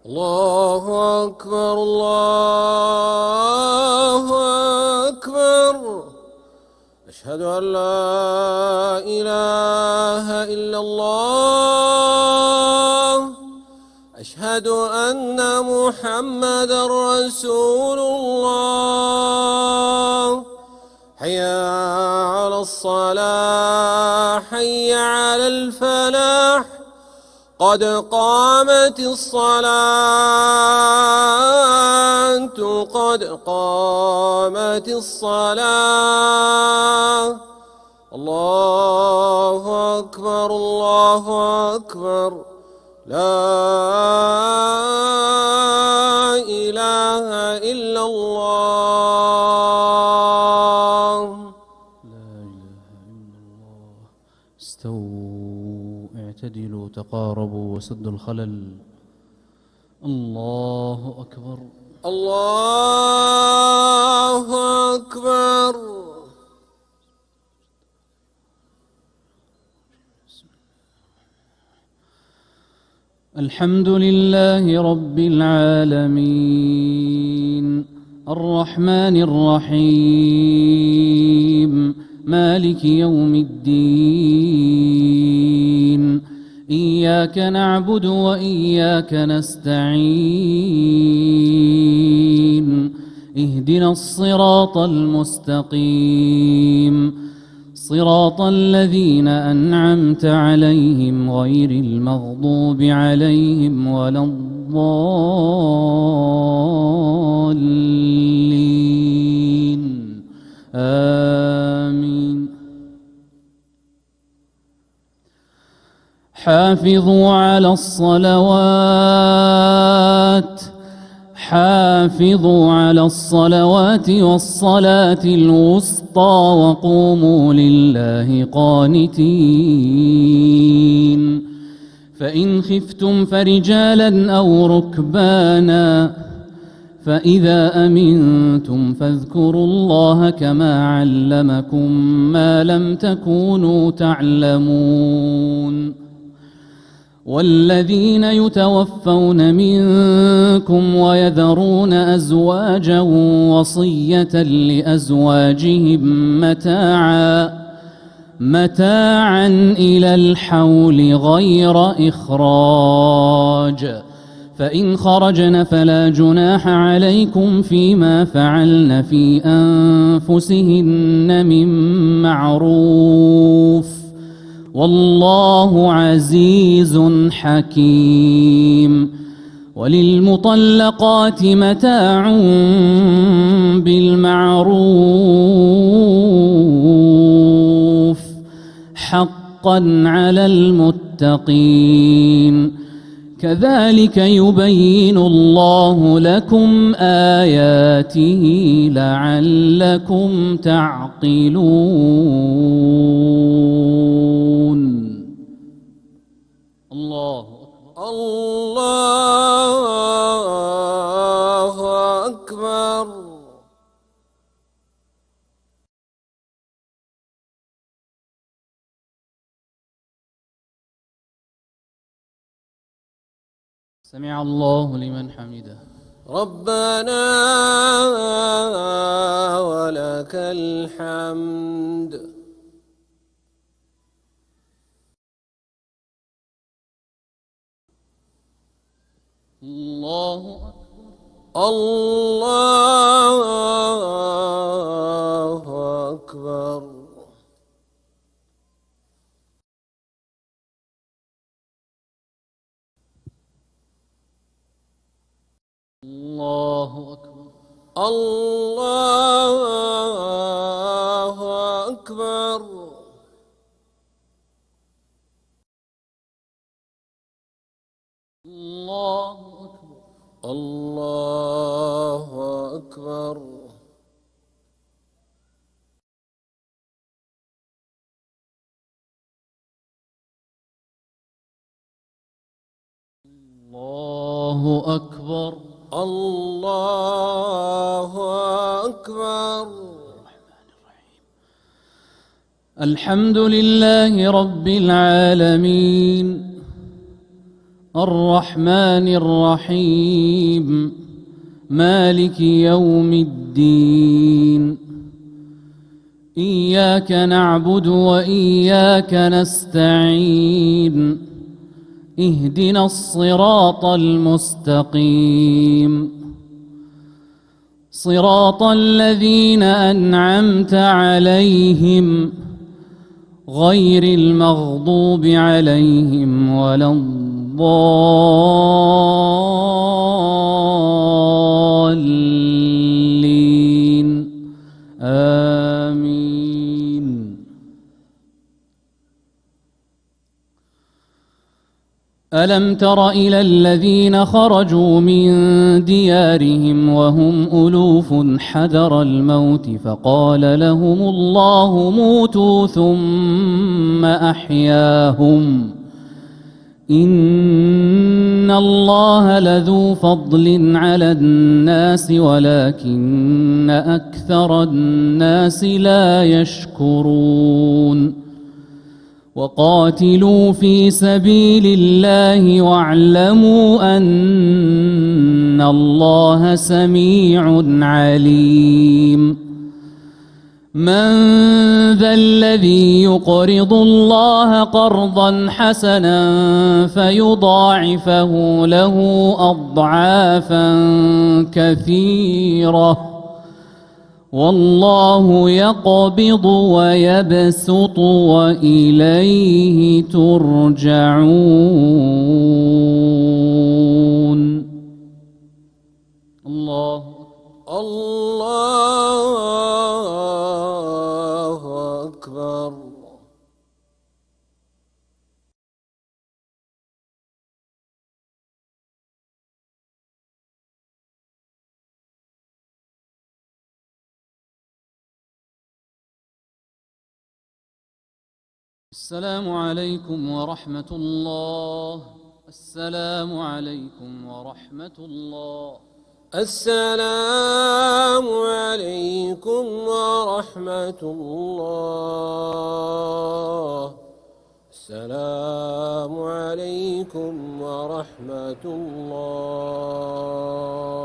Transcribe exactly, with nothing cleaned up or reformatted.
الله أكبر الله أكبر. أشهد أن لا إله إلا الله. أشهد أن محمدا رسول الله. حي على الصلاة حي على الفلاح. قد قامت الصلاة قد قامت الصلاة. الله أكبر الله أكبر. لا إله إلا الله. لا إله إلا الله. استووا اعتدلوا تقاربوا وسدوا الخلل. الله أكبر الله أكبر. الحمد لله رب العالمين الرحمن الرحيم مالك يوم الدين. إياك نعبد وإياك نستعين. اهدنا الصراط المستقيم صراط الذين أنعمت عليهم غير المغضوب عليهم ولا الضالين. آمين. حافظوا على الصلوات حافظوا على الصلوات والصلاة الوسطى وقوموا لله قانتين. فإن خفتم فرجالا أو ركبانا فإذا أمنتم فاذكروا الله كما علمكم ما لم تكونوا تعلمون. والذين يتوفون منكم ويذرون أزواجا وصية لأزواجهم متاعا متاعا إلى الحول غير إخراج. فإن خرجن فلا جناح عليكم فيما فعلن في أنفسهن من معروف والله عزيز حكيم. وللمطلقات متاع بالمعروف حقا على المتقين. كذلك يبين الله لكم آياته لعلكم تعقلون. الله الله أكبر. سمع الله لمن حمده. ربنا ولك الحمد. الله أكبر الله أكبر. الله أكبر الله أكبر. الله أكبر الله أكبر. الله أكبر الله أكبر. الحمد لله رب العالمين الرحمن الرحيم مالك يوم الدين إياك نعبد وإياك نستعين اهدنا الصراط المستقيم صراط الذين أنعمت عليهم غير المغضوب عليهم ولا الضالين آمين. ألم تر إلى الذين خرجوا من ديارهم وهم ألوف حذر الموت فقال لهم الله موتوا ثم أحياهم إن الله لذو فضل على الناس ولكن أكثر الناس لا يشكرون وقاتلوا في سبيل الله واعلموا أن الله سميع عليم من ذا الذي يقرض الله قرضا حسنا فيضاعفه له أضعافا كثيرة والله يقبض ويبسط وإليه ترجعون. الله الله أكبر. السلام عليكم ورحمة الله. السلام عليكم ورحمة الله. السلام عليكم ورحمة الله. السلام عليكم ورحمة الله.